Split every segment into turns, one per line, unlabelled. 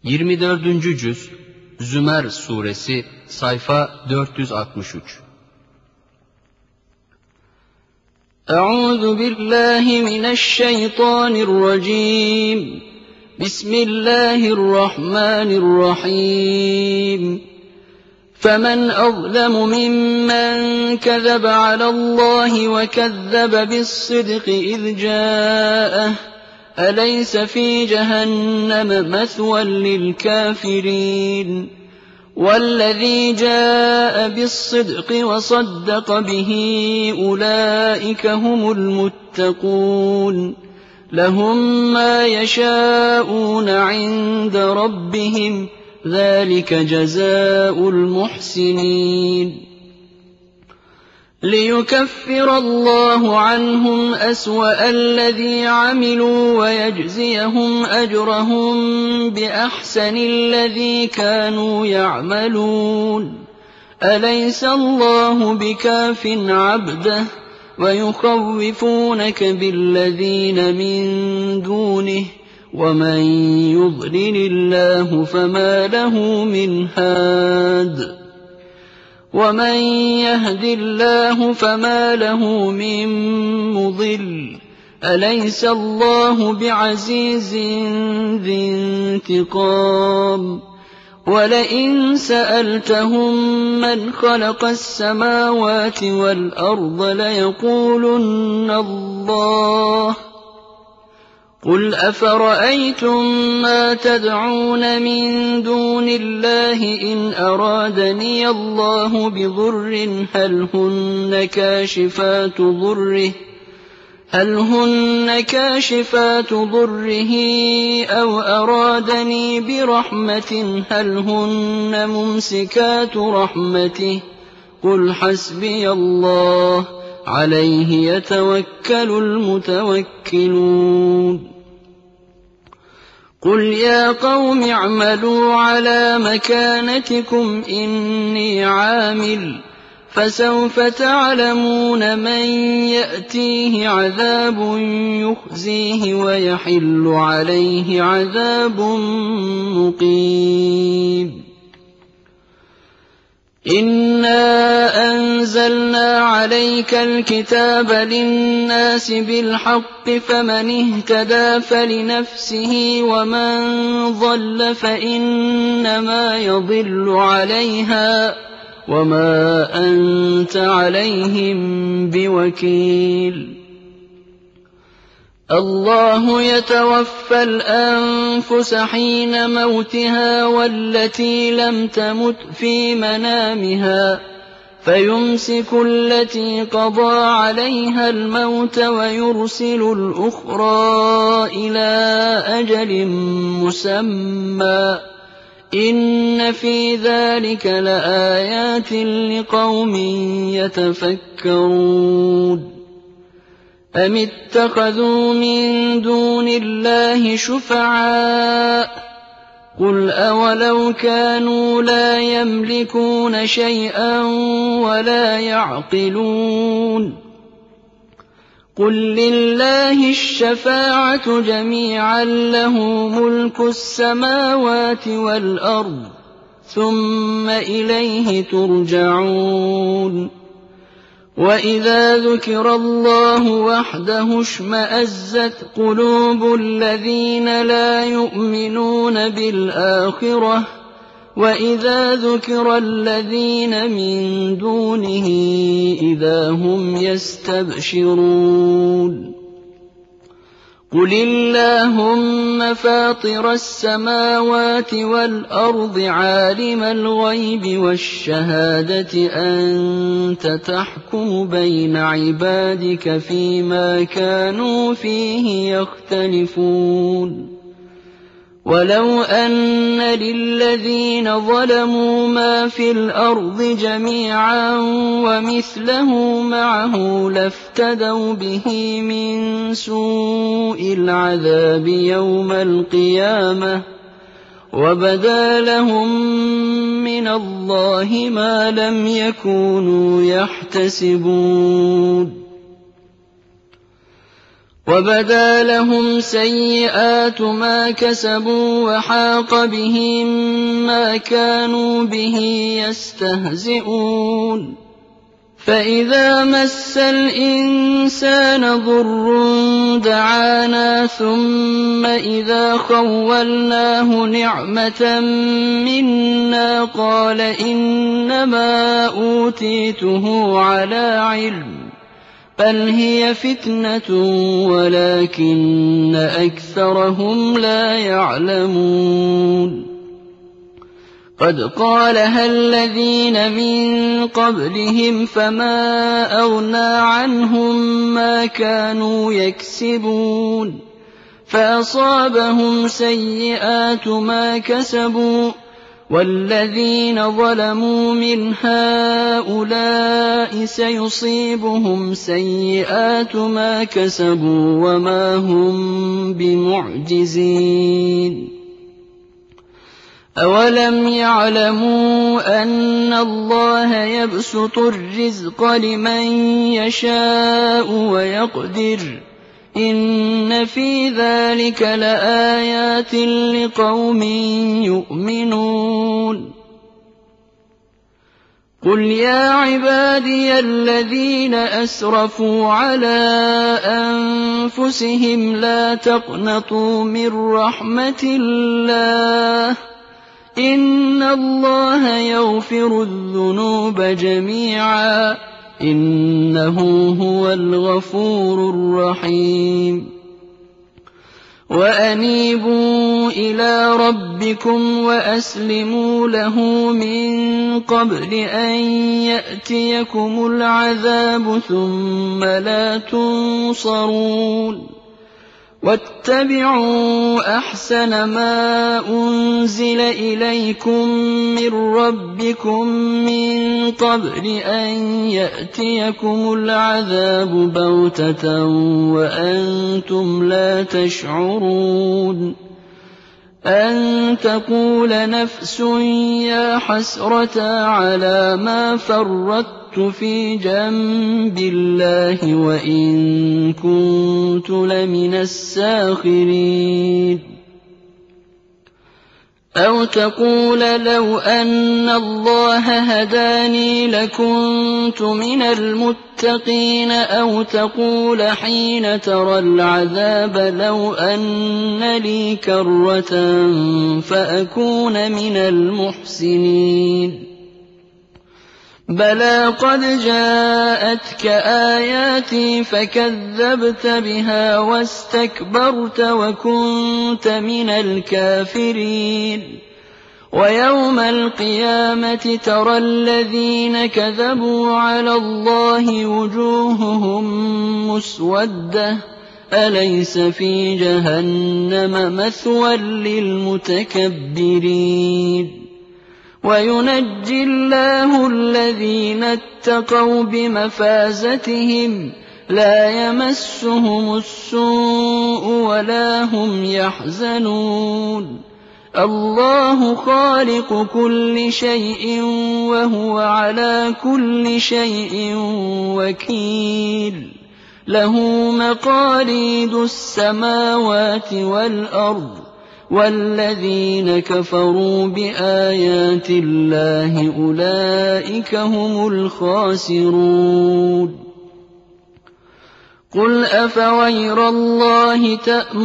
24. Cüz Zümer Suresi sayfa 463.
Euzu billahi mineşşeytanirracim. Bismillahirrahmanirrahim. فَمَنْ أَظْلَمُ مِمَّنْ كَذَبَ عَلَى اللَّهِ وَكَذَّبَ بِالصِّدْقِ إِذْ جَاءَهُ أَلَيْسَ فِي جَهَنَّمَ مَثْوًى لِلْكَافِرِينَ وَالَّذِي جَاءَ بِالصِّدْقِ وَصَدَّقَ بِهِ أُولَئِكَ هُمُ الْمُتَّقُونَ لَهُم مَّا يَشَاءُونَ عِندَ رَبِّهِمْ ذَلِكَ جَزَاءُ الْمُحْسِنِينَ لِيُكَفِّرَ اللَّهُ عَنْهُمْ أَسْوَأَ الَّذِي عَمِلُوا وَيَجْزِيَهُمْ أَجْرَهُم بِأَحْسَنِ الَّذِي كَانُوا يَعْمَلُونَ أَلَيْسَ اللَّهُ بِكَافٍ عَبْدَهُ وَيُخَوِّفُونَكَ بِالَّذِينَ مِن دُونِهِ وَمَن يُضْلِلِ اللَّهُ فَمَا لَهُ مِنْ هَادٍ وَمَن يَهْدِ اللَّهُ فَمَا لَهُ مِن مُّضِلٍّ أَلَيْسَ اللَّهُ بِعَزِيزٍ ذِي انتِقَامٍ وَلَئِن سَأَلْتَهُم مَّنْ خَلَقَ السَّمَاوَاتِ وَالْأَرْضَ لَيَقُولُنَّ اللَّهُ قُلْ أَفَرَأَيْتُم مَّا تَدْعُونَ مِن دُونِ اللَّهِ إِنْ أَرَادَنِيَ اللَّهُ بِضُرٍّ هَلْ هُنَّ كَاشِفَاتُ ضُرِّهِ أَوْ أَرَادَنِي بِرَحْمَةٍ هَلْ هُنَّ مُمْسِكَاتُ رَحْمَتِهِ قُلْ حَسْبِيَ اللَّهُ عَلَيْهِ يَتَوَكَّلُ الْمُتَوَكِّلُونَ قُلْ يَا قَوْمِ اعْمَلُوا عَلَىٰ مَكَانَتِكُمْ إِنِّي عَامِلٌ فَسَوْفَ تَعْلَمُونَ مَن يَأْتِيهِ عَذَابٌ يُخْزِيهِ وَيَحِلُّ عَلَيْهِ عَذَابٌ مُّقِيمٌ إِنَّا أَنزَلْنَا عَلَيْكَ الْكِتَابَ لِلنَّاسِ بِالْحَقِّ فَمَنِ اهْتَدَىٰ فَلِنَفْسِهِ وَمَن ضَلَّ فَإِنَّمَا يَضِلُّ عَلَيْهَا وَمَا أَنتَ عَلَيْهِم بِوَكِيلٍ الله يتوفى الأنفس حين موتها والتي لم تمت في منامها فيمسك التي قضى عليها الموت ويرسل الأخرى إلى أجل مسمى إن في ذلك لآيات لقوم يتفكرون أَمِ اتَّخَذُوا مِن دُونِ اللَّهِ شُفَعَاءَ قُلْ أَوَلَوْ كَانُوا لَا يَمْلِكُونَ شَيْئًا وَلَا يَعْقِلُونَ قُل لِّلَّهِ الشَّفَاعَةُ جَمِيعًا لَّهُ مُلْكُ السَّمَاوَاتِ وَالْأَرْضِ ثُمَّ إِلَيْهِ تُرْجَعُونَ وَإِذَا ذُكِرَ اللَّهُ وَحْدَهُ اشْمَأَزَّتْ قُلُوبُ الَّذِينَ لَا يُؤْمِنُونَ بِالْآخِرَةِ وَإِذَا ذُكِرَ الَّذِينَ مِن دُونِهِ إِذَا هُمْ يَسْتَبْشِرُونَ قُلِ اللَّهُمَّ فَاطِرَ السَّمَاوَاتِ وَالْأَرْضِ عَالِمَ الْغَيْبِ وَالشَّهَادَةِ أَنتَ تَحْكُمُ بَيْنَ عِبَادِكَ فِيمَا كَانُوا فِيهِ يَخْتَلِفُونَ وَلَوْ أَنَّ لِلَّذِينَ ظَلَمُوا مَا فِي الْأَرْضِ جَمِيعًا وَمِثْلَهُ مَعَهُ لَافْتَدَوْا بِهِ مِن سُوءِ الْعَذَابِ يَوْمَ الْقِيَامَةِ وَبَدَا لَهُم مِّنَ اللَّهِ مَا لَمْ يَكُونُوا يَحْتَسِبُونَ وبدا لهم سيئات ما كسبوا وحاق بهم ما كانوا به يستهزئون فإذا مس الإنسان ضر دعانا ثم إذا خولناه نعمة منا قال إنما أوتيته على علم بل هي فتنة ولكن أكثرهم لا يعلمون قد قالها الذين من قبلهم فما أغنى عنهم ما كانوا يكسبون فأصابهم سيئات ما كسبوا والذين ظلموا من هؤلاء سيصيبهم سيئات ما كسبوا وما هم بمعجزين أولم يعلموا أن الله يبسط الرزق لمن يشاء ويقدر إن في ذلك لآيات لقوم يؤمنون قل يا عبادي الذين أسرفوا على أنفسهم لا تقنطوا من رحمة الله إن الله يغفر الذنوب جميعا إنه هو الغفور الرحيم وأنيبوا إلى ربكم وأسلموا له من قبل أن يأتيكم العذاب ثم لا تنصرون واتبعوا أحسن ما أنزل إليكم من ربكم من قبل أن يأتيكم العذاب بغتة وأنتم لا تشعرون أن تقول نفس يا حسرة على ما فرطت في جنب الله وإن كنت لمن الساخرين أو تقول لو أن الله هداني لكنت من المتقين أو تقول حين ترى العذاب لو أن لي كرة فأكون من المحسنين بلى قد جاءتك آياتي فكذبت بها واستكبرت وكنت من الكافرين ويوم القيامة ترى الذين كذبوا على الله وجوههم مسودة أليس في جهنم مثوى للمتكبرين وينجي الله الذين اتقوا بمفازتهم لا يمسهم السوء ولا هم يحزنون الله خالق كل شيء وهو على كل شيء وكيل له مقاليد السماوات والأرض والذين كفروا بآيات الله أولئك هم الخاسرون قل أفغير الله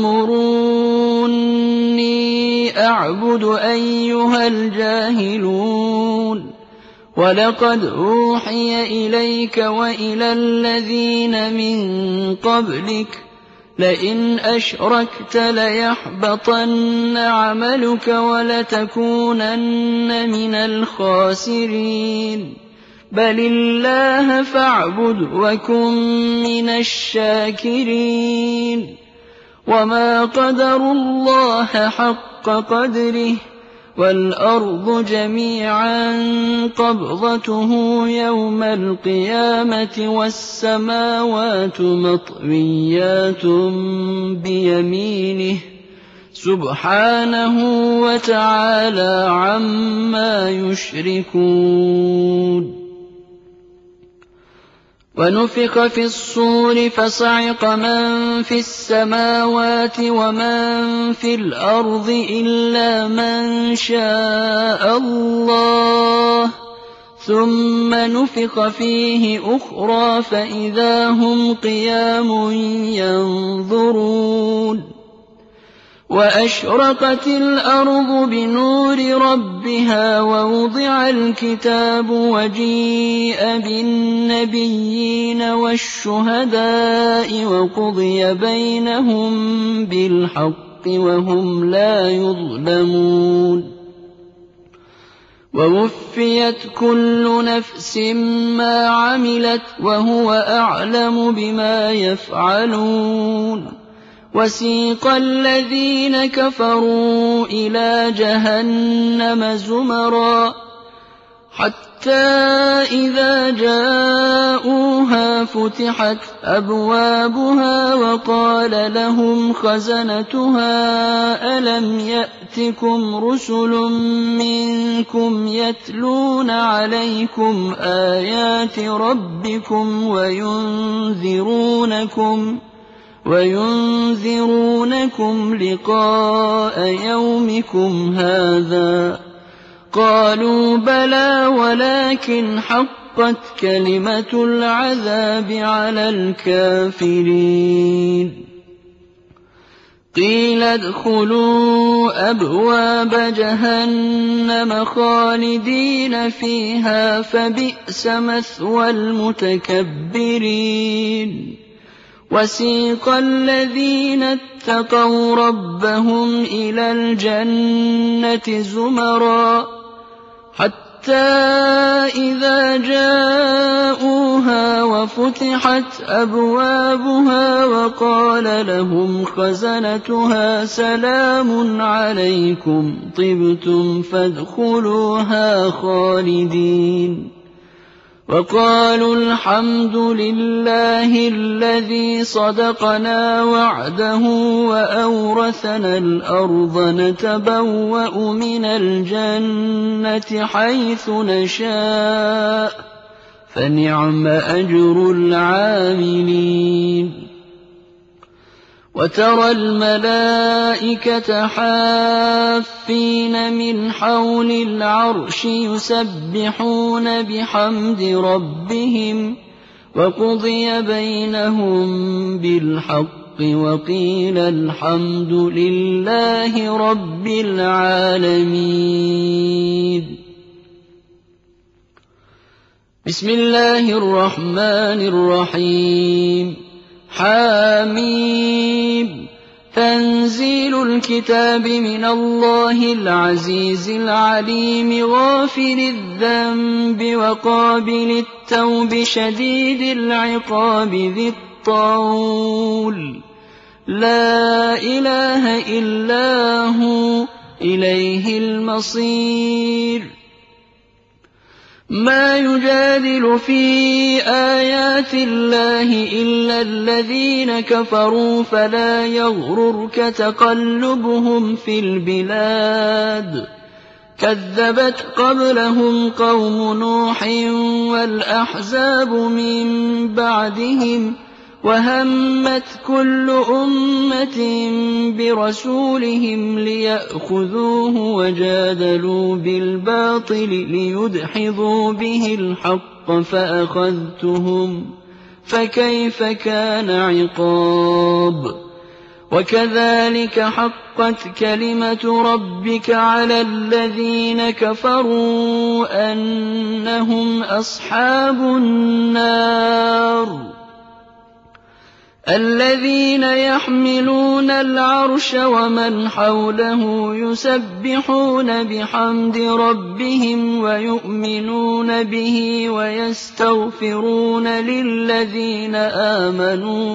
تأمروني أعبد أيها الجاهلون ولقد أوحي إليك وإلى الذين من قبلك لئن أشركت ليحبطن عملك ولتكونن من الخاسرين بل الله فاعبد وكن من الشاكرين وما قدروا الله حق قدره والأرض جميعا قبضته يوم القيامة والسماوات مطويات بيمينه سبحانه وتعالى عما يشركون ونفخ في الصور فصعق من في السماوات ومن في الأرض إلا من شاء الله ثم نفخ فيه أخرى فإذا هم قيام ينظرون وأشرقت الأرض بنور ربها ووضع الكتاب وجيء بالنبيين والشهداء وقضي بينهم بالحق وهم لا يظلمون ووفيت كل نفس ما عملت وهو أعلم بما يفعلون وسيق الذين كفروا إلى جهنم زمرا حتى إذا جاءوها فتحت أبوابها وقال لهم خزنتها ألم يأتكم رسل منكم يتلون عليكم آيات ربكم وينذرونكم لقاء يومكم هذا قالوا بلى ولكن حقت كلمة العذاب على الكافرين قيل ادخلوا أبواب جهنم خالدين فيها فبئس مثوى المتكبرين وسيق الذين اتقوا ربهم إلى الجنة زمرا حتى إذا جاءوها وفتحت أبوابها وقال لهم خزنتها سلام عليكم طبتم فادخلوها خالدين وقالوا الحمد لله الذي صدقنا وعده وأورثنا الأرض نتبوأ من الجنة حيث نشاء فنعم أجر العاملين وترى الملائكة حافين من حول العرش يسبحون بحمد ربهم وقضي بينهم بالحق وقيل الحمد لله رب العالمين بسم الله الرحمن الرحيم حاميم تنزيل الكتاب من الله العزيز العليم غافر الذنب وقابل التوب شديد العقاب ذي الطول لا إله إلا هو إليه المصير ما يجادل في آيات الله إلا الذين كفروا فلا يغررك تقلبهم في البلاد كذبت قبلهم قوم نوح والأحزاب من بعدهم وهمت كل أمة برسولهم ليأخذوه وجادلوا بالباطل ليدحضوا به الحق فأخذتهم فكيف كان عقاب وكذلك حقت كلمة ربك على الذين كفروا أنهم أصحاب النار الذين يحملون العرش ومن حوله يسبحون بحمد ربهم ويؤمنون به ويستغفرون للذين آمنوا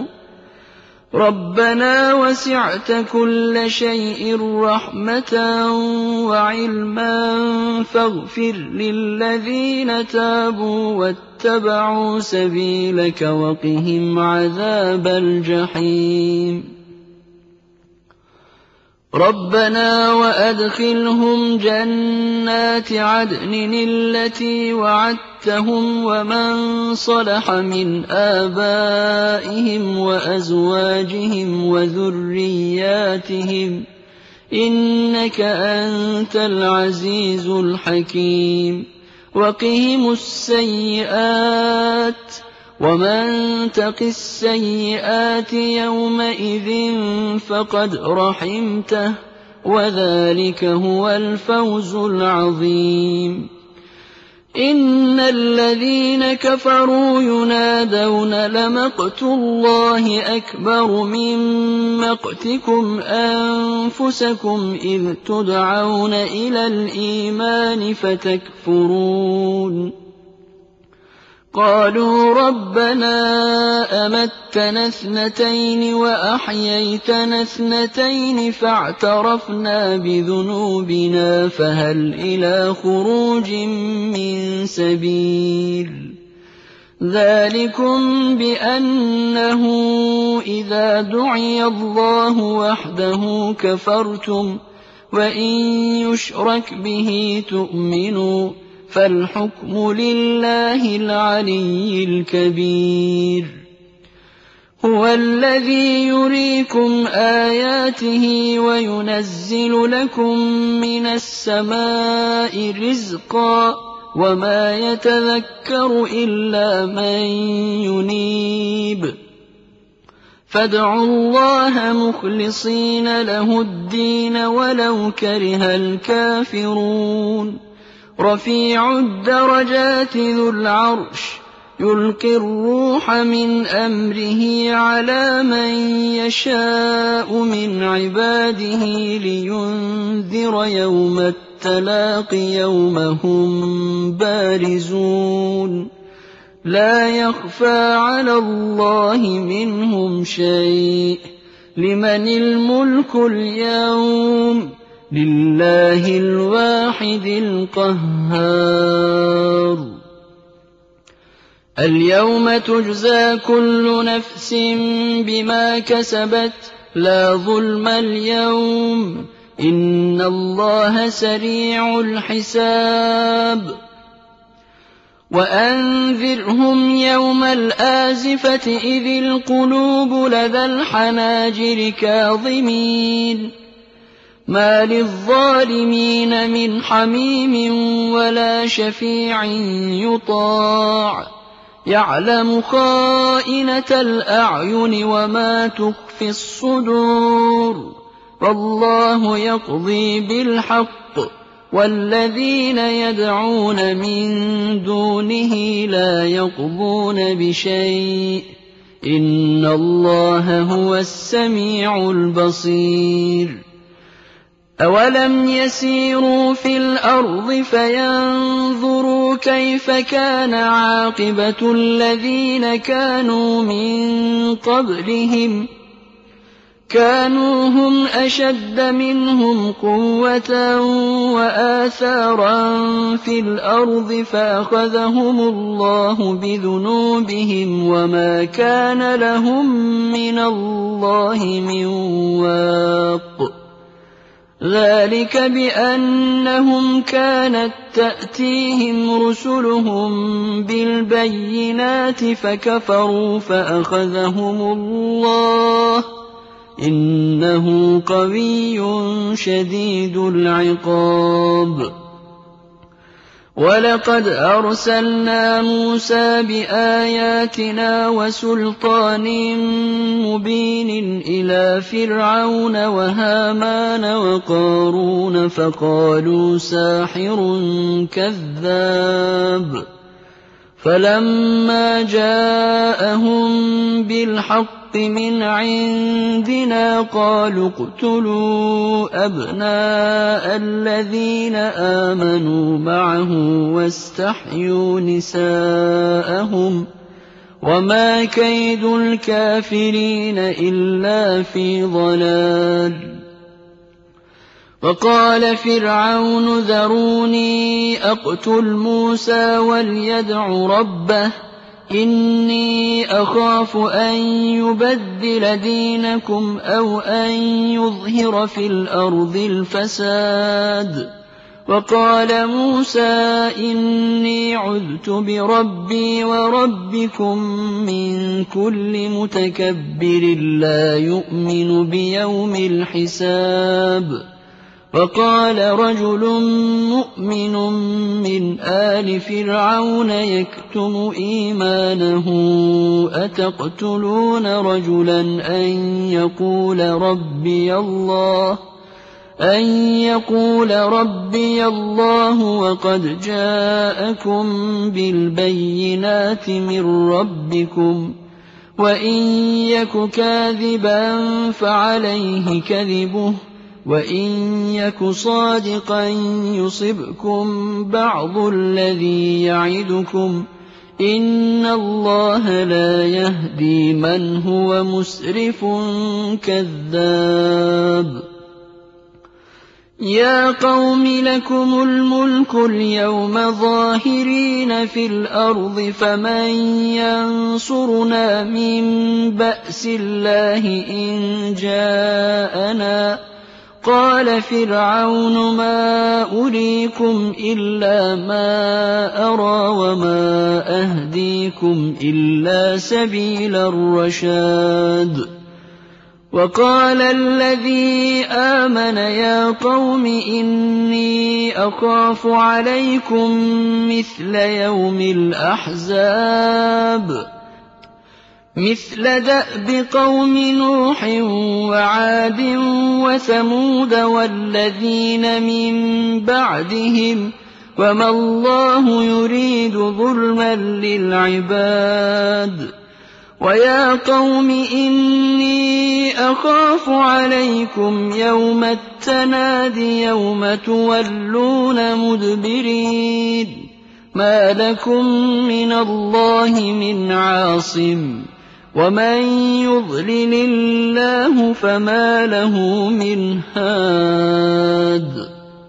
ربنا وسعت كل شيء رحمة وعلما فاغفر للذين تابوا واتبعوا سبيلك وقهم عذاب الجحيم رَبَّنَا وَأَدْخِلْهُمْ جَنَّاتِ عَدْنٍ الَّتِي وَعَدتَّهُمْ وَمَن صَلَحَ مِنْ آبَائِهِمْ وَأَزْوَاجِهِمْ وَذُرِّيَّاتِهِمْ ۚ إِنَّكَ أَنتَ الْعَزِيزُ الْحَكِيمُ وَقِهِمُ السَّيِّئَاتِ ۚ وَمَن تَقِ السَّيِّئَاتِ يَوْمَئِذٍ فَقَدْ رَحِمْتَهُ ۚ وَذَٰلِكَ هُوَ الْفَوْزُ الْعَظِيمُ إِنَّ الَّذِينَ كَفَرُوا يُنَادَوْنَ لَمَقْتُ اللَّهِ أَكْبَرُ مِن مَّقْتِكُمْ أَنفُسَكُمْ إِذْ تُدْعَوْنَ إِلَى الْإِيمَانِ فَتَكْفُرُونَ قَالُوا رَبَّنَا أَمَتَّنَا اثْنَتَيْنِ وَأَحْيَيْتَنَا اثْنَتَيْنِ فَاعْتَرَفْنَا بِذُنُوبِنَا فَهَلْ إِلَىٰ خُرُوجٍ مِّن سَبِيلٍ ذَٰلِكُم بِأَنَّهُ إِذَا دُعِيَ اللَّهُ وَحْدَهُ كَفَرْتُمْ وَإِن يُشْرَكْ بِهِ تُؤْمِنُوا فَالْحُكْمُ لِلَّهِ الْعَلِيِّ الْكَبِيرِ هُوَ الَّذِي يُرِيكُمْ آيَاتِهِ وَيُنَزِّلُ لَكُم مِّنَ السَّمَاءِ رِزْقًا وَمَا يَتَذَكَّرُ إِلَّا مَن يُنِيبُ فَادْعُوا اللَّهَ مُخْلِصِينَ لَهُ الدِّينَ وَلَوْ كَرِهَ الْكَافِرُونَ رَفِيعُ الدَّرَجَاتِ ذُو الْعَرْشِ يُلْقِي الرُّوحَ مِنْ أَمْرِهِ عَلَىٰ مَن يَشَاءُ مِنْ عِبَادِهِ لِيُنذِرَ يَوْمَ التَّلَاقِ يَوْمَ هُم بَارِزُونَ لَا يَخْفَىٰ عَلَى اللَّهِ مِنْهُمْ شَيْءٌ لِّمَنِ الْمُلْكُ الْيَوْمَ لِلَّهِ الْوَاحِدِ الْقَهَّارِ الْيَوْمَ تُجْزَىٰ كُلُّ نَفْسٍ بِمَا كَسَبَتْ لَا ظُلْمَ الْيَوْمَ إِنَّ اللَّهَ سَرِيعُ الْحِسَابِ وَأَنذِرْهُمْ يَوْمَ الْآزِفَةِ إِذِ الْقُلُوبُ لَدَى الْحَنَاجِرِ كَاظِمِينَ مَا لِلظَّالِمِينَ مِنْ حَمِيمٍ وَلَا شَفِيعٍ يُطَاعُ يَعْلَمُ خَائِنَةَ الْأَعْيُنِ وَمَا تُخْفِي الصُّدُورُ وَاللَّهُ يَقْضِي بِالْحَقِّ وَالَّذِينَ يَدْعُونَ مِن دُونِهِ لَا يَقْضُونَ بِشَيْءٍ إِنَّ اللَّهَ هُوَ السَّمِيعُ الْبَصِيرُ أَوَلَمْ يَسِيرُوا فِي الْأَرْضِ فَيَنظُرُوا كَيْفَ كَانَ عَاقِبَةُ الَّذِينَ كَانُوا مِن قَبْلِهِمْ كَانُوا هُمْ أَشَدَّ مِنْهُمْ قُوَّةً وَآثَارًا فِي الْأَرْضِ فَأَخَذَهُمُ اللَّهُ بِذُنُوبِهِمْ وَمَا كَانَ لَهُم مِّنَ اللَّهِ مِن وَاقٍ ذَلِكَ بِأَنَّهُمْ كَانَت تَّأْتِيهِمْ رُسُلُهُم بِالْبَيِّنَاتِ فَكَفَرُوا فَأَخَذَهُمُ اللَّهُ ۚ إِنَّهُ قَوِيٌّ شَدِيدُ الْعِقَابِ وَلَقَدْ أَرْسَلْنَا مُوسَىٰ بِآيَاتِنَا وَسُلْطَانٍ مُّبِينٍ إِلَىٰ فِرْعَوْنَ وَهَامَانَ وَقَارُونَ فَقَالُوا سَاحِرٌ كَذَّابٌ فَلَمَّا جَاءَهُم بِالْحَقِّ مِنْ عِندِنَا قَالُوا اقْتُلُوا أَبْنَاءَ الَّذِينَ آمَنُوا مَعَهُ وَاسْتَحْيُوا نِسَاءَهُمْ ۚ وَمَا كَيْدُ الْكَافِرِينَ إِلَّا فِي ضَلَالٍ وَقَالَ فِرْعَوْنُ ذَرُونِي أَقْتُلْ مُوسَىٰ وَلْيَدْعُ رَبَّهُ إني أخاف أن يبدل دينكم أو أن يظهر في الأرض الفساد. وقال موسى إني عذت بربي وربكم من كل متكبر لا يؤمن بيوم الحساب. وقال رجل مؤمن من آل فرعون يكتم إيمانه أتقتلون رجلا أن يقول ربي الله وقد جاءكم بالبينات من ربكم وإن يك كاذبا فعليه كذبه وإن يك صادقا يصبكم بعض الذي يعدكم إن الله لا يهدي من هو مسرف كذاب. يا قوم لكم الملك اليوم ظاهرين في الأرض فمن ينصرنا من بأس الله إن جاءنا. قال فرعون ما أريكم إلا ما أرى وما أهديكم إلا سبيل الرشاد. وقال الذي آمن يا قوم إني أخاف عليكم مثل يوم الأحزاب مثل دأب قوم نوح وعاد وثمود والذين من بعدهم وما الله يريد ظلما للعباد. ويا قوم إني أخاف عليكم يوم التناد يوم تولون مدبرين ما لكم من الله من عاصم ومن يضلل الله فما له من هاد.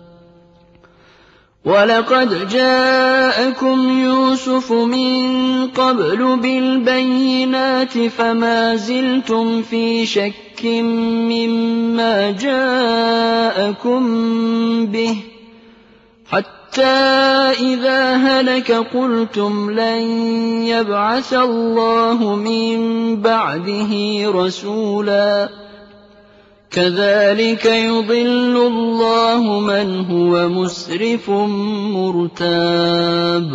ولقد جاءكم يوسف من قبل بالبينات فما زلتم في شك مما جاءكم به حتى إذا هلك قلتم لن يبعث الله من بعده رسولا. كذلك يضل الله من هو مسرف مرتاب.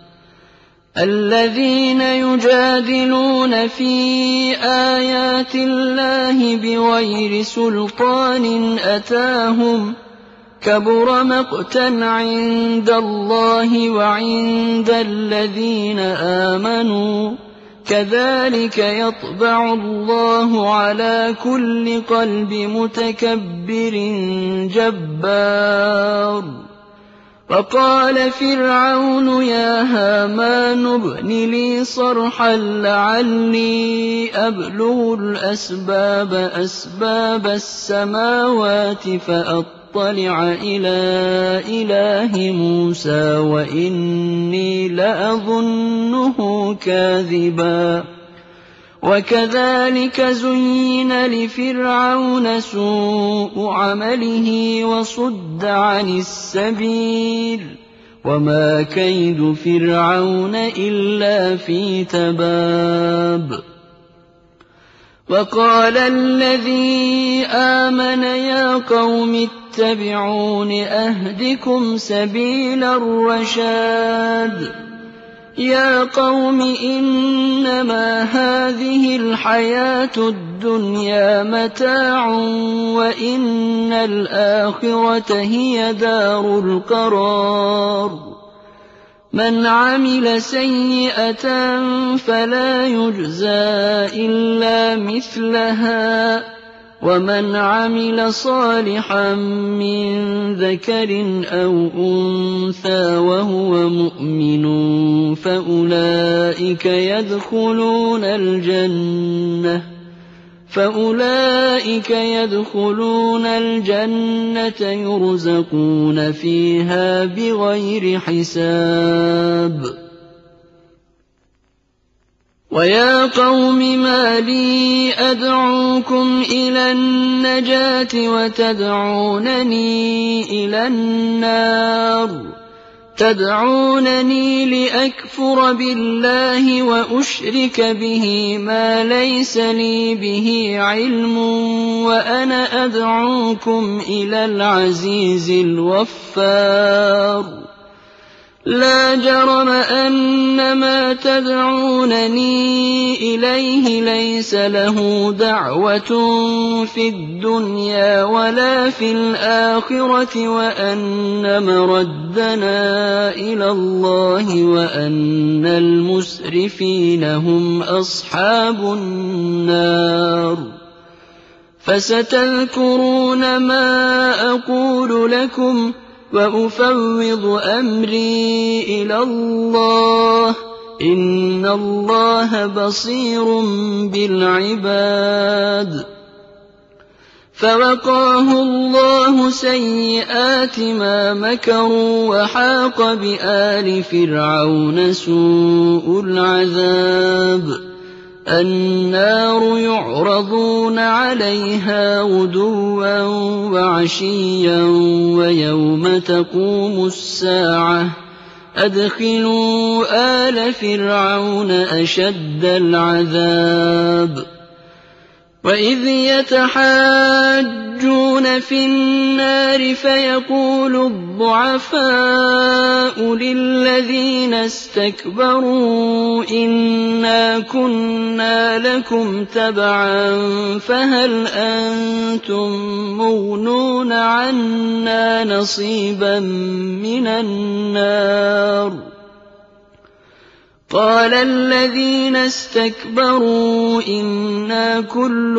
الذين يجادلون في آيات الله بغير سلطان أتاهم كبر مقتا عند الله وعند الذين آمنوا كذلك يطبع الله على كل قلب متكبر جبار. وقال فرعون يا هامان ابن لي صرحا لعلي أبلغ أسباب السماوات فأطلع إلى إله موسى وإني لأظنه كاذبا. وكذلك زين لفرعون سوء عمله وصد عن السبيل وما كيد فرعون إلا في تباب. وقال الذي آمن يا قوم اتبعون أهدكم سبيل الرشاد. يا قوم إنما هذه الحياة الدنيا متاع وإن الآخرة هي دار القرار. من عمل سيئة فلا يجزى إلا مثلها ومن عمل صالحا من ذكر أو أنثى وهو مؤمن فأولئك يدخلون الجنة يرزقون فيها بغير حساب. ويا قوم ما لي أدعوكم إلى النجاة وتدعونني إلى النار تدعونني لأكفر بالله وأشرك به ما ليس لي به علم وأنا أدعوكم إلى العزيز الغفار لا جرم أن ما تدعونني إليه ليس له دعوة في الدنيا ولا في الآخرة وأن مردنا إلى الله وأن المسرفين هم أصحاب النار فستذكرون ما أقول لكم وأفوض أمري إلى الله إن الله بصير بالعباد فوقاه الله سيئات ما مكروا وحاق بآل فرعون سوء العذاب النار يعرضون عليها غدوا وعشيا ويوم تقوم الساعة أدخلوا آل فرعون أشد العذاب وإذ يتحاجون في النار فيقول الضعفاء للذين استكبروا إنا كنا لكم تبعا فهل أنتم مغنون عنا نصيبا من النار قال الذين استكبروا إنا كل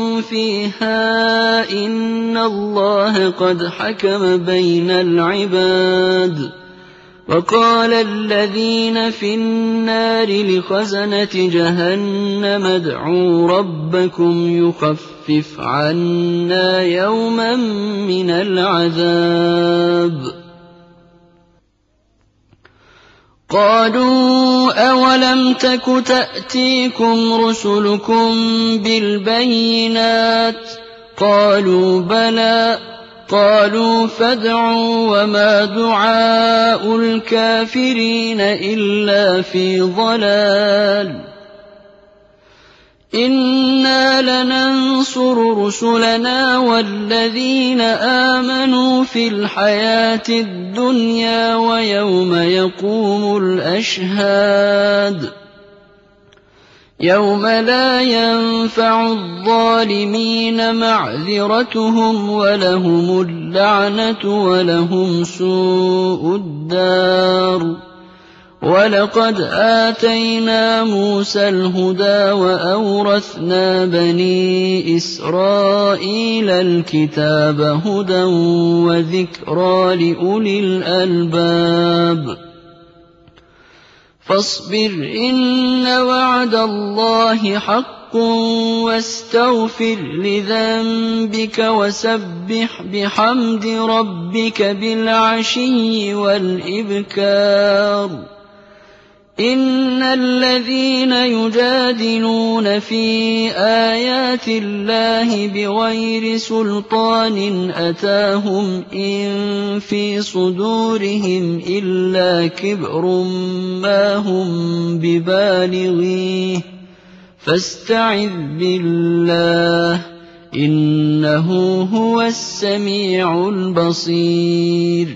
فيها إن الله قد حكم بين العباد وقال الذين في النار لخزنة جهنم ادعوا ربكم يخفف عنا يوما من العذاب قالوا أولم تك تأتيكم رسلكم بالبينات قالوا بلى قالوا فادعوا وما دعاء الكافرين إلا في ضلال إنا لننصر رسلنا والذين آمنوا في الحياة الدنيا ويوم يقوم الأشهاد يوم لا ينفع الظالمين معذرتهم ولهم اللعنة ولهم سوء الدار ولقد آتينا موسى الهدى وأورثنا بني إسرائيل الكتاب هدى وذكرى لأولي الألباب فاصبر إن وعد الله حق واستغفر لذنبك وسبح بحمد ربك بالعشي والإبكار إن الذين يجادلون في آيات الله بغير سلطان أتاهم إن في صدورهم إلا كبر ما هم ببالغيه فاستعذ بالله إنه هو السميع البصير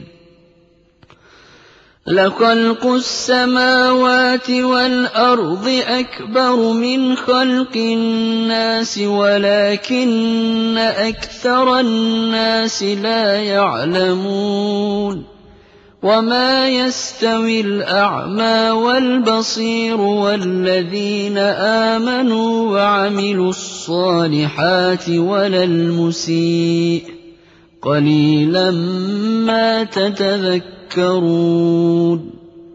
لخلق السماوات والأرض أكبر من خلق الناس ولكن أكثر الناس لا يعلمون وما يستوي الأعمى والبصير والذين آمنوا وعملوا الصالحات ولا المسيء قليلا ما تتذكرون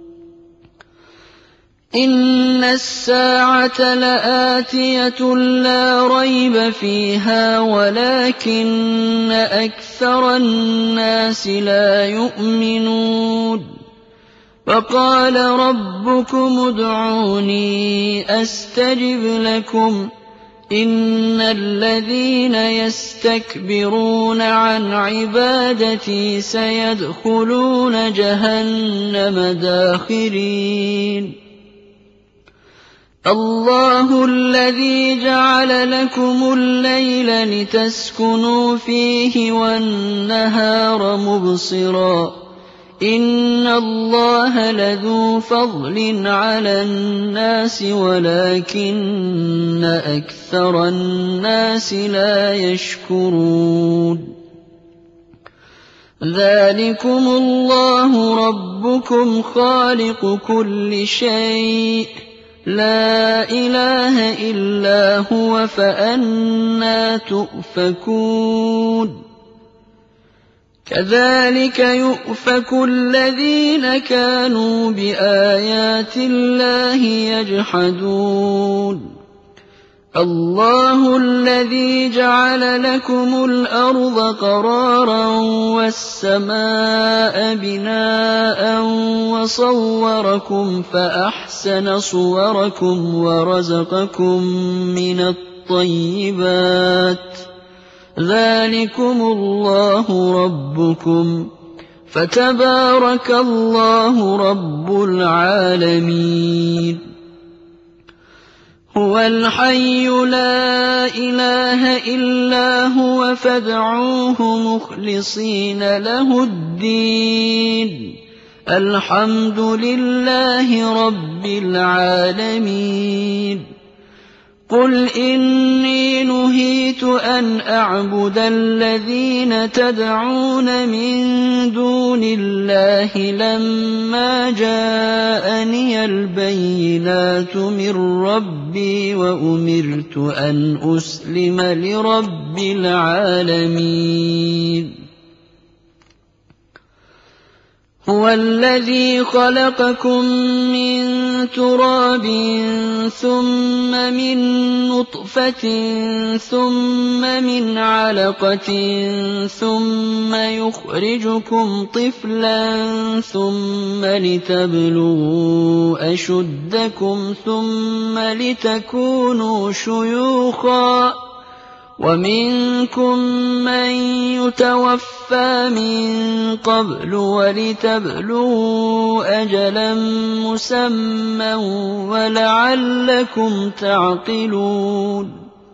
إن الساعة لآتية لا ريب فيها ولكن أكثر الناس لا يؤمنون وقال ربكم ادعوني أستجب لكم إن الذين يستكبرون عن عبادتي سيدخلون جهنم داخرين الله الذي جعل لكم الليل لتسكنوا فيه والنهار مبصرا إن الله لذو فضل على الناس ولكن أكثر الناس لا يشكرون ذلكم الله ربكم خالق كل شيء لا إله إلا هو فأنى تؤفكون كذلك يؤفك الذين كانوا بآيات الله يجحدون الله الذي جعل لكم الأرض قرارا والسماء بناء وصوركم فأحسن صوركم ورزقكم من الطيبات ذلكم الله ربكم فتبارك الله رب العالمين هو الحي لا إله إلا هو فادعوه مخلصين له الدين الحمد لله رب العالمين قل إني نهيت أن أعبد الذين تدعون من دون الله لما جاءني البينات من ربي وأمرت أن أسلم لرب العالمين هو الذي خلقكم من تراب ثم من نطفة ثم من علقة ثم يخرجكم طفلا ثم لتبلغوا أشدكم ثم لتكونوا شيوخا ومنكم من يتوفى من قبل ولتبلغوا أجلا مسمى ولعلكم تعقلون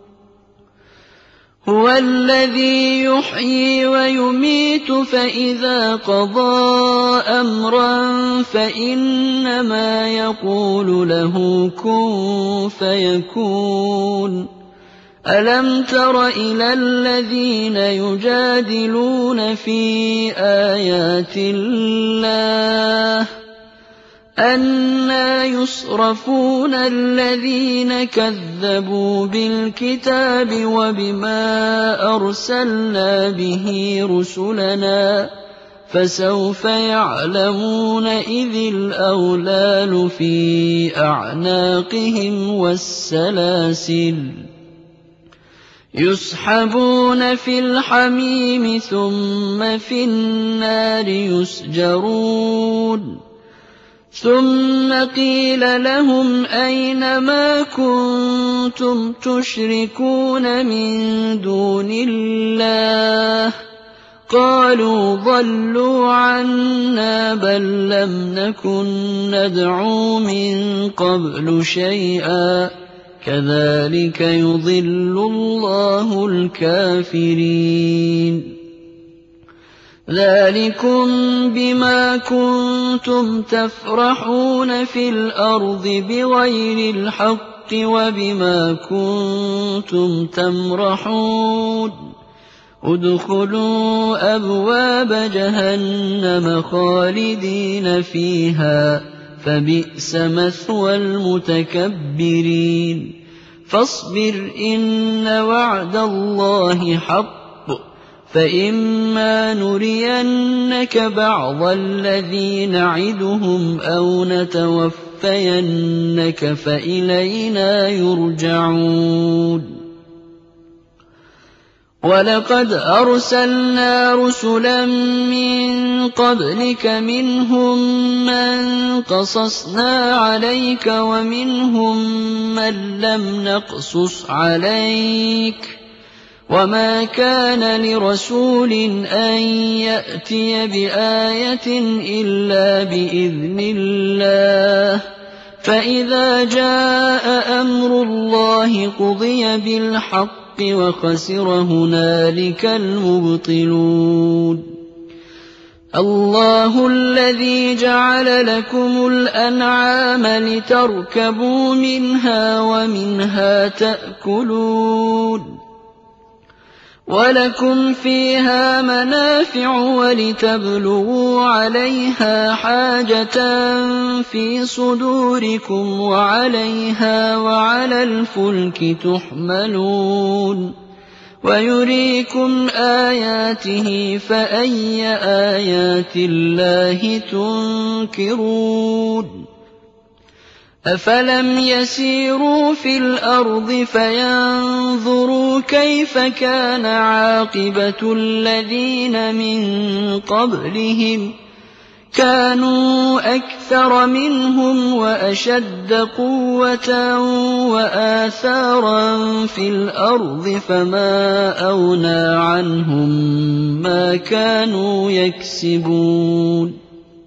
هو الذي يحيي ويميت فإذا قضى أمرا فإنما يقول له كن فيكون ألم تر إلى الذين يجادلون في آيات الله أنى يصرفون الذين كذبوا بالكتاب وبما أرسلنا به رسلنا فسوف يعلمون إذ الأغلال في أعناقهم والسلاسل يسحبون في الحميم ثم في النار يسجرون ثم قيل لهم أين ما كنتم تشركون من دون الله قالوا ضلوا عنا بل لم نكن ندعو من قبل شيئا كذلك يضل الله الكافرين ذلكم بما كنتم تفرحون في الأرض بغير الحق وبما كنتم تمرحون ادخلوا أبواب جهنم خالدين فيها فبئس مثوى المتكبرين فاصبر إن وعد الله حق فإما نرينك بعض الذي نعدهم أو نتوفينك فإلينا يرجعون وَلَقَدْ أَرْسَلْنَا رُسُلًا مِّن قَبْلِكَ مِنْهُم مَّن قَصَصْنَا عَلَيْكَ وَمِنْهُم مَّن لَّمْ نَقْصُصْ عَلَيْكَ ۗ وَمَا كَانَ لِرَسُولٍ أَن يَأْتِيَ بِآيَةٍ إِلَّا بِإِذْنِ اللَّهِ ۚ فَإِذَا جَاءَ أَمْرُ اللَّهِ قُضِيَ بِالْحَقِّ وَخَسِرَ هُنَالِكَ الْمُبْطِلُونَ اللَّهُ الَّذِي جَعَلَ لَكُمُ الْأَنْعَامَ لِتَرْكَبُوا مِنْهَا وَمِنْهَا تَأْكُلُونَ وَلَكُمْ فِيهَا مَنَافِعُ وَلِتَبْلُغُوا عَلَيْهَا حَاجَةً فِي صُدُورِكُمْ وَعَلَيْهَا وَعَلَى الْفُلْكِ تُحْمَلُونَ وَيُرِيكُمْ آيَاتِهِ فَأَيَّ آيَاتِ اللَّهِ تُنكِرُونَ أَفَلَمْ يَسِيرُوا فِي الْأَرْضِ فَيَنظُرُوا كَيْفَ كَانَ عَاقِبَةُ الَّذِينَ مِن قَبْلِهِمْ ۚ كَانُوا أَكْثَرَ مِنْهُمْ وَأَشَدَّ قُوَّةً وَآثَارًا فِي الْأَرْضِ فَمَا أَغْنَىٰ عَنْهُم مَّا كَانُوا يَكْسِبُونَ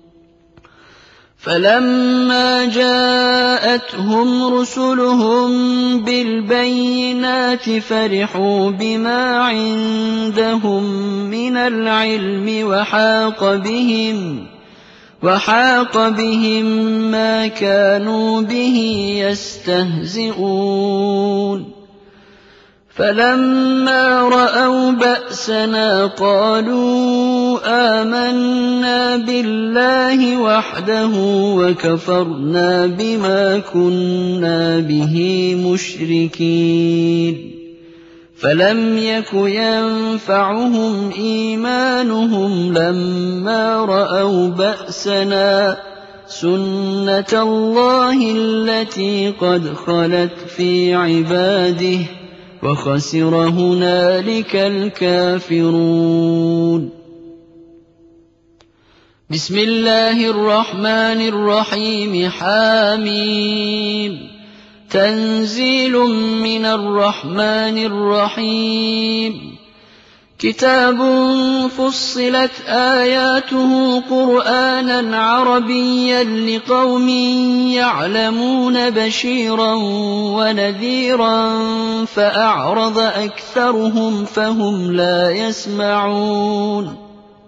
فَلَمَّا جَاءَتْهُمْ رُسُلُهُم بِالْبَيِّنَاتِ فَرِحُوا بِمَا عِندَهُم مِّنَ الْعِلْمِ وَحَاقَ بِهِم مَّا كَانُوا بِهِ يَسْتَهْزِئُونَ فَلَمَّا رَأَوْا بَأْسَنَا قَالُوا آمَنَّا بِاللَّهِ وَحْدَهُ وَكَفَرْنَا بِمَا كُنَّا بِهِ مُشْرِكِينَ فَلَمْ يَكُ يَنفَعُهُمْ إِيمَانُهُمْ لَمَّا رَأَوْا بَأْسَنَا ۖ سُنَّتَ اللَّهِ الَّتِي قَدْ خَلَتْ فِي عِبَادِهِ ۖ وَخَسِرَ هُنَالِكَ الْكَافِرُونَ بسم الله الرحمن الرحيم حاميم تنزيل من الرحمن الرحيم كتاب فصلت آياته قرآنا عربيا لقوم يعلمون بشيرا ونذيرا فأعرض أكثرهم فهم لا يسمعون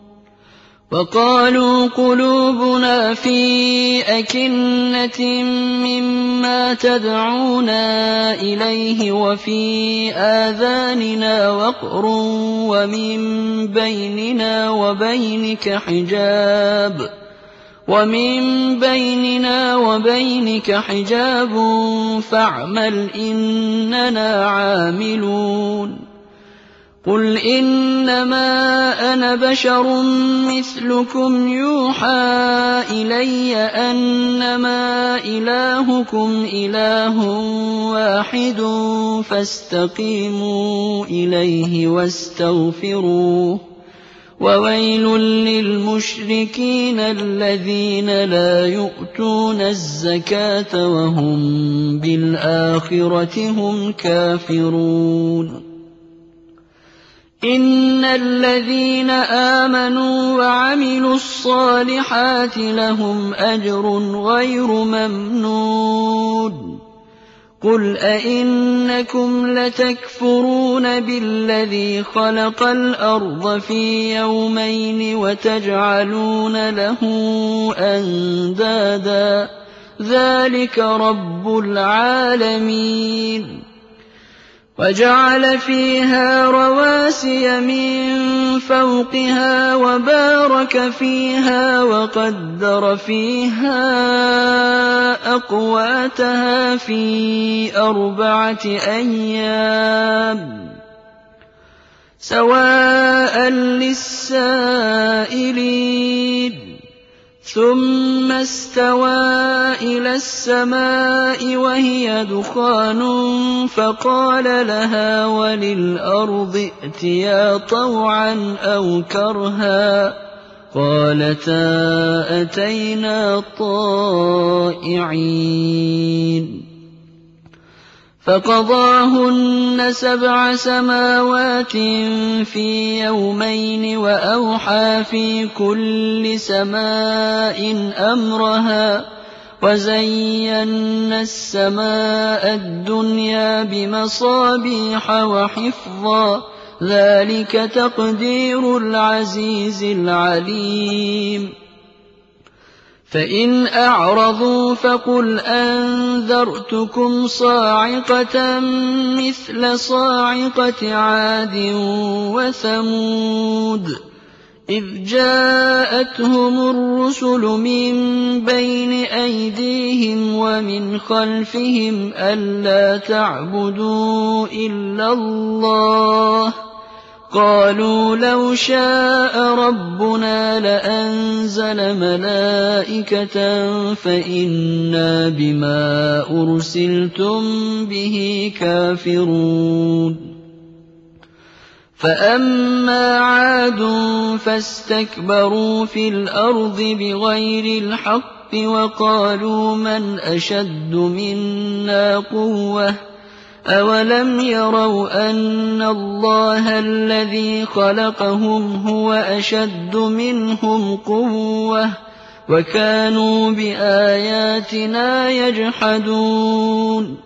وقالوا قلوبنا في أكنة مما تدعونا إليه وفي آذاننا وقر ومن بيننا وبينك حجاب فاعمل إننا عاملون قل إنما أنا بشر مثلكم يوحى إلي أنما إلهكم إله واحد فاستقيموا إليه واستغفروه وويل للمشركين الذين لا يؤتون الزكاة وهم بالآخرة هم كافرون إن الذين آمنوا وعملوا الصالحات لهم أجر غير ممنون قل أئنكم لتكفرون بالذي خلق الأرض في يومين وتجعلون له أندادا ذلك رب العالمين وجعل فيها رواسي من فوقها وبارك فيها وقدر فيها أقواتها في 4 أيام سواء للسائلين ثم استوى إلى السماء وهي دخان فقال لها وللأرض ائتيا طوعا أو كرها قالتا أتينا طائعين فقضاهن 7 سماوات في يومين وأوحى في كل سماء أمرها وزينا السماء الدنيا بمصابيح وحفظا ذلك تقدير العزيز العليم فإن أعرضوا فقل أنذرتكم صاعقة مثل صاعقة عاد وثمود إذ جاءتهم الرسل من بين أيديهم ومن خلفهم ألا تعبدوا إلا الله قالوا لو شاء ربنا لأنزل ملائكة فإنا بما أرسلتم به كافرون فأما عاد فاستكبروا في الأرض بغير الحق وقالوا من أشد منا قوة أولم يروا أن الله الذي خلقهم هو أشد منهم قوة وكانوا بآياتنا يجحدون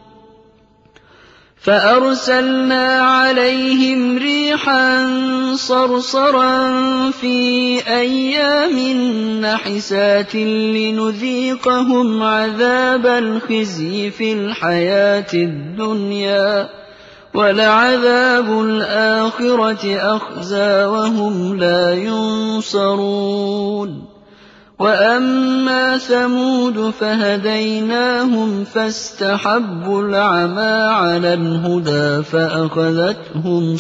فأرسلنا عليهم ريحا صرصرا في أيام نحسات لنذيقهم عذاب الخزي في الحياة الدنيا ولعذاب الآخرة أخزى وهم لا ينصرون وأما ثمود فهديناهم فاستحبوا العمى على الهدى فأخذتهم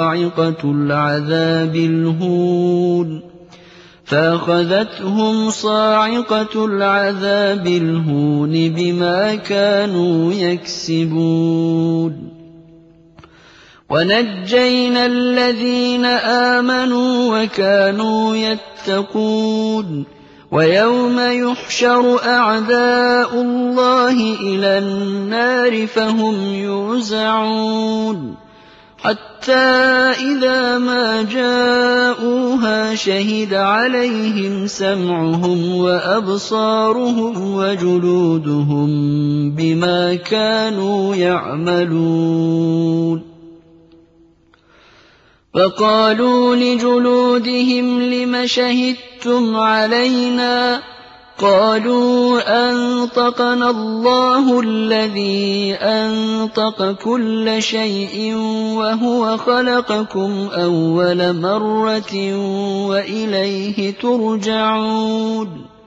صاعقة العذاب الهون بما كانوا يكسبون ونجينا الذين آمنوا وكانوا يتقون ويوم يحشر أعداء الله إلى النار فهم يوزعون حتى إذا ما جاءوها شهد عليهم سمعهم وأبصارهم وجلودهم بما كانوا يعملون وقالوا لجلودهم لم شهدتم علينا قالوا أنطقنا الله الذي أنطق كل شيء وهو خلقكم أول مرة وإليه ترجعون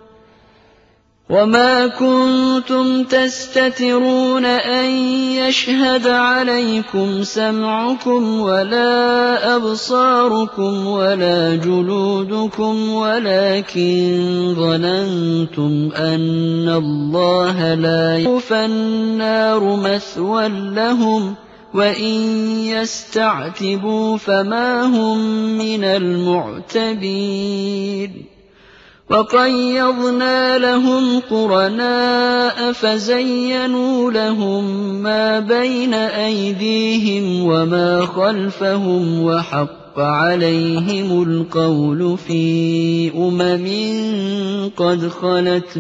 وما كنتم تستترون أن يشهد عليكم سمعكم ولا أبصاركم ولا جلودكم ولكن ظننتم أن الله لا يخفى النار مثوى لهم وإن يستعتبوا فما هم من المعتبين وقيضنا لهم قرناء فزينوا لهم ما بين أيديهم وما خلفهم وحق عليهم القول في قد خلت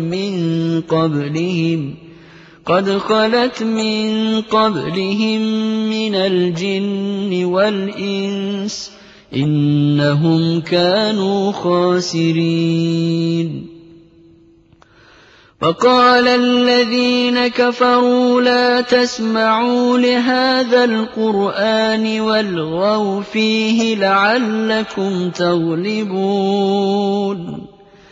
من قبلهم من الجن والإنس إنهم كانوا خاسرين وقال الذين كفروا لا تسمعوا لهذا القرآن والغوا فيه لعلكم تغلبون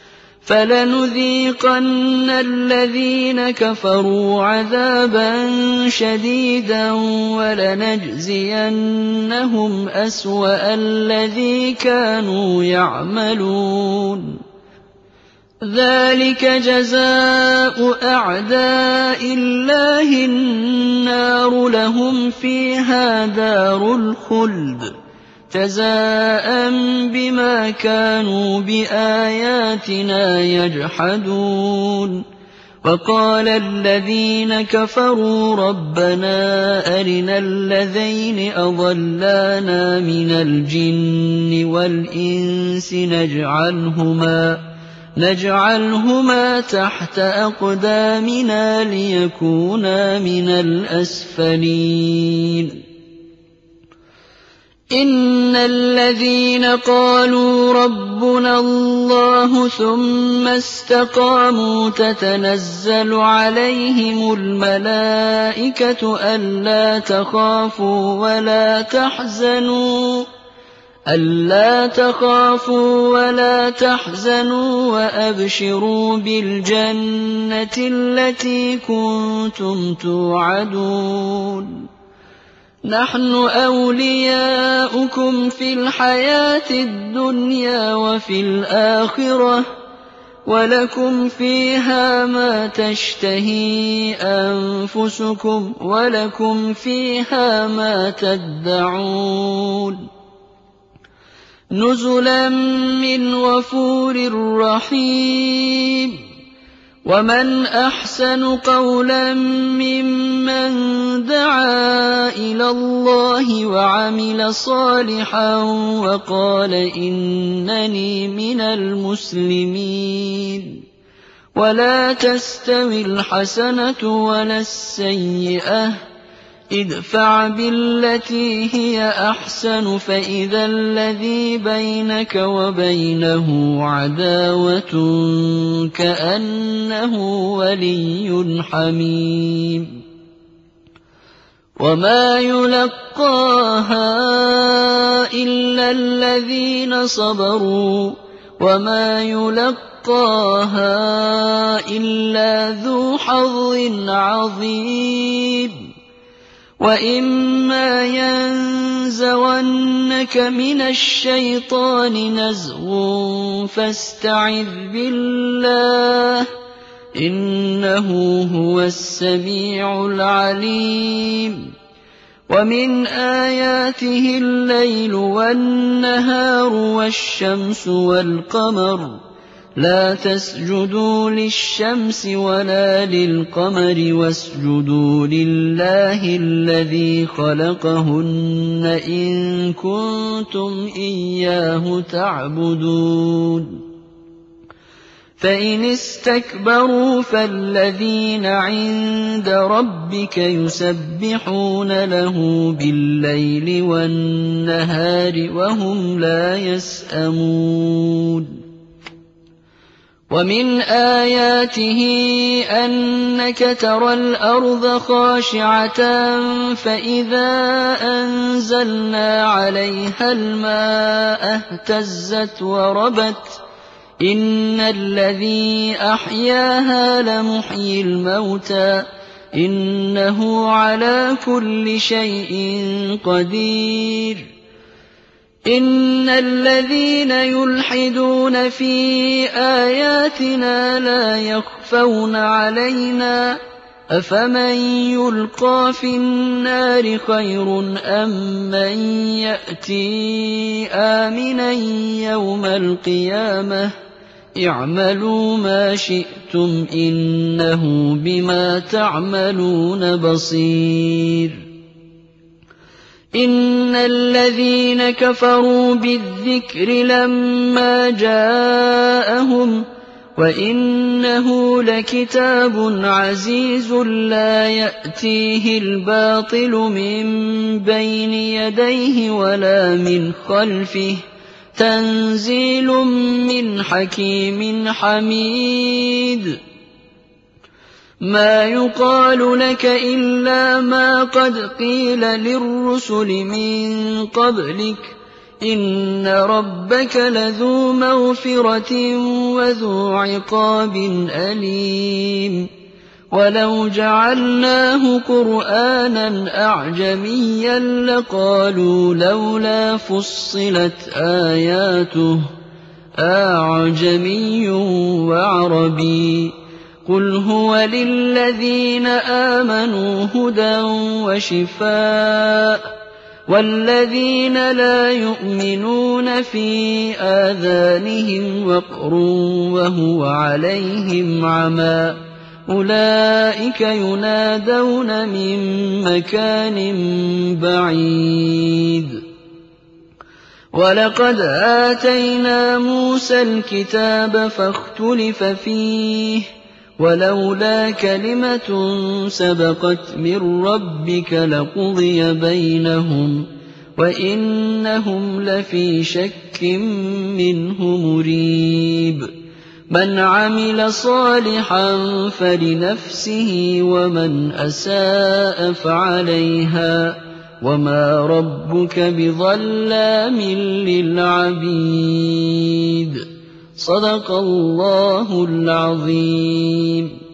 فلنذيقن الذين كفروا عذابا شديدا ولنجزينهم أسوأ الذي كانوا يعملون ذلك جزاء أعداء الله النار لهم فيها دار الخلد جزاء بما كانوا بآياتنا يجحدون وقال الذين كفروا ربنا أرنا الذين أضلانا من الجن والإنس نجعلهما تحت أقدامنا ليكونا من الأسفلين إن الذين قالوا ربنا الله ثم استقاموا تتنزل عليهم الملائكة ألا تخافوا ولا تحزنوا وأبشروا بالجنة التي كنتم توعدون نحن أولياؤكم في الحياة الدنيا وفي الآخرة ولكم فيها ما تشتهي أنفسكم ولكم فيها ما تدعون نزلا من غفور رحيم ومن أحسن قولا ممن دعا إلى الله وعمل صالحا وقال إنني من المسلمين ولا تستوي الحسنة ولا السيئة ادفع بالتي هي أحسن فإذا الذي بينك وبينه عداوة كأنه ولي حميم وما يلقاها إلا الذين صبروا وما يلقاها إلا ذو حظ عظيم وإما ينزغنك من الشيطان نزغ فاستعذ بالله إنه هو السميع العليم ومن آياته الليل والنهار والشمس والقمر لا تسجدوا للشمس ولا للقمر واسجدوا لله الذي خلقهن إن كنتم إياه تعبدون فإن استكبروا فالذين عند ربك يسبحون له بالليل والنهار وهم لا يسأمون ومن آياته أنك ترى الأرض خاشعة فإذا أنزلنا عليها الماء اهتزت وربت إن الذي أحياها لمحيي الموتى إنه على كل شيء قدير إن الذين يلحدون في آياتنا لا يخفون علينا أفمن يلقى في النار خير أم من يأتي آمنا يوم القيامة اعملوا ما شئتم إنه بما تعملون بصير إن الذين كفروا بالذكر لما جاءهم وإنه لكتاب عزيز لا يأتيه الباطل من بين يديه ولا من خلفه تنزيل من حكيم حميد ما يقال لك إلا ما قد قيل للرسل من قبلك إن ربك لذو مغفرة وذو عقاب أليم ولو جعلناه قرآنا أعجميا لقالوا لولا فصلت آياته أعجمي وعربي قل هو للذين آمنوا هدى وشفاء والذين لا يؤمنون في آذانهم وقر وهو عليهم عمى أولئك ينادون من مكان بعيد ولقد آتينا موسى الكتاب فاختلف فيه ولولا كلمة سبقت من ربك لقضي بينهم وإنهم لفي شك منه مريب من عمل صالحا فلنفسه ومن أساء فعليها وما ربك بظلام للعبيد صدق الله العظيم.